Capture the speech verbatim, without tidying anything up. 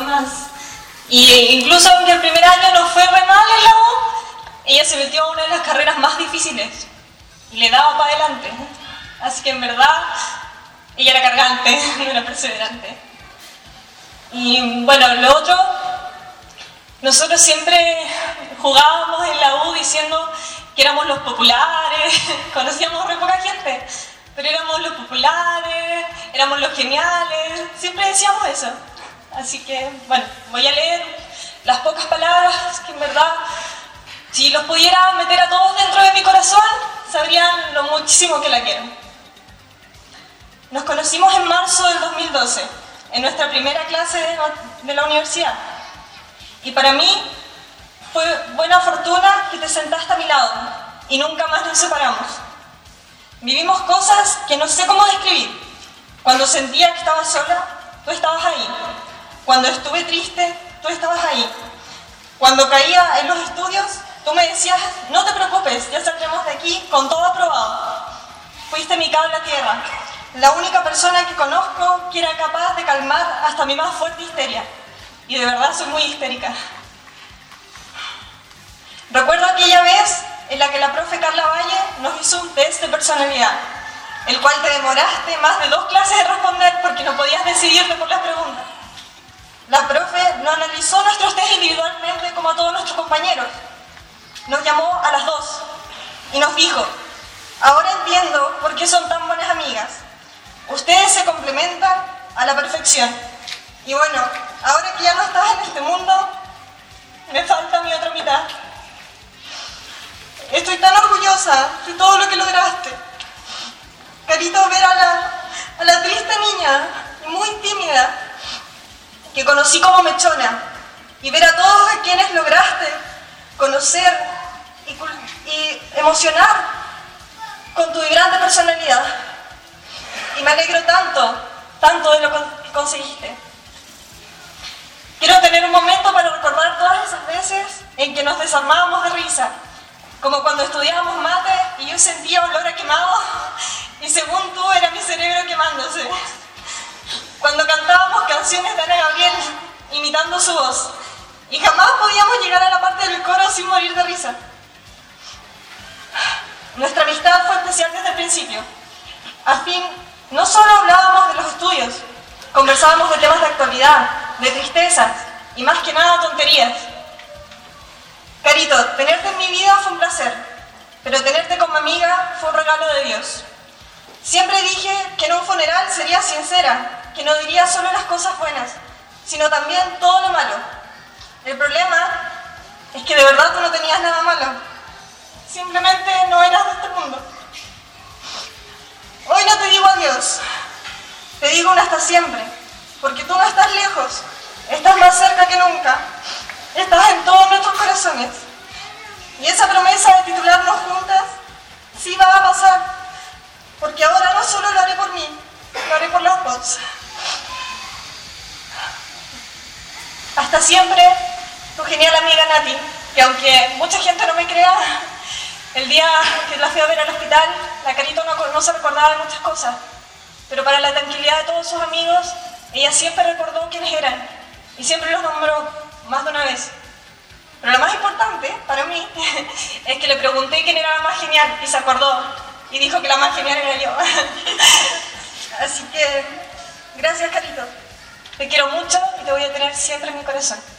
más. Y incluso aunque el primer año no fue re mal en la U, ella se metió a una de las carreras más difíciles y le daba para adelante. Así que en verdad, ella era cargante y una perseverante. Y bueno, lo otro, nosotros siempre jugábamos en la U diciendo que éramos los populares, conocíamos re poca gente, pero éramos los populares, éramos los geniales, siempre decíamos eso. Así que, bueno, voy a leer las pocas palabras que en verdad, si los pudiera meter a todos dentro de mi corazón, sabrían lo muchísimo que la quiero. Nos conocimos en marzo del dos mil doce, en nuestra primera clase de, de la universidad. Y para mí fue buena fortuna que te sentaste a mi lado y nunca más nos separamos. Vivimos cosas que no sé cómo describir. Cuando sentía que estaba sola, tú estabas ahí. Cuando estuve triste, tú estabas ahí. Cuando caía en los estudios, tú me decías, no te preocupes, ya saldremos de aquí con todo aprobado. Fuiste mi cable a tierra, la única persona que conozco que era capaz de calmar hasta mi más fuerte histeria. Y de verdad soy muy histérica. Recuerdo aquella vez en la que la profe Carla Valle nos hizo un test de personalidad, el cual te demoraste más de dos clases de responder porque no podías decidirte por las preguntas. La profe nos analizó nuestros test individualmente como a todos nuestros compañeros. Nos llamó a las dos y nos dijo, ahora entiendo por qué son tan buenas amigas. Ustedes se complementan a la perfección. Y bueno, ahora que ya no estás en este mundo, me falta mi otra mitad. Estoy tan orgullosa de todo lo que lograste. Carito, ver a la, a la triste niña, muy tímida, que conocí como mechona, y ver a todos a quienes lograste conocer y, y emocionar con tu vibrante personalidad. Y me alegro tanto, tanto de lo que conseguiste. Quiero tener un momento para recordar todas esas veces en que nos desarmábamos de risa, como cuando estudiábamos mate y yo sentía olor a quemado y según tú era mi cerebro quemándose. Cuando cantábamos canciones de Ana Gabriel imitando su voz y jamás podíamos llegar a la parte del coro sin morir de risa. Nuestra amistad fue especial desde el principio. Al fin, no solo hablábamos de los estudios, conversábamos de temas de actualidad, de tristezas y más que nada tonterías. Carito, tenerte en mi vida fue un placer, pero tenerte como amiga fue un regalo de Dios. Siempre dije que en un funeral sería sincera, que no diría solo las cosas buenas, sino también todo lo malo. El problema es que de verdad tú no tenías nada malo. Simplemente no eras de este mundo. Hoy no te digo adiós, te digo un hasta siempre, porque tú no estás lejos, estás más cerca que nunca, estás en todos nuestros corazones. Y esa promesa de titularnos juntas sí va a pasar, porque ahora no solo lo haré por mí, lo haré por las dos. Hasta siempre, tu genial amiga Nati, que aunque mucha gente no me crea, el día que la fui a ver al hospital, la Carito no, no se recordaba de muchas cosas, pero para la tranquilidad de todos sus amigos, ella siempre recordó quiénes eran y siempre los nombró más de una vez. Pero lo más importante para mí es que le pregunté quién era la más genial y se acordó y dijo que la más genial era yo. Así que, gracias Carito. Te quiero mucho y te voy a tener siempre en mi corazón.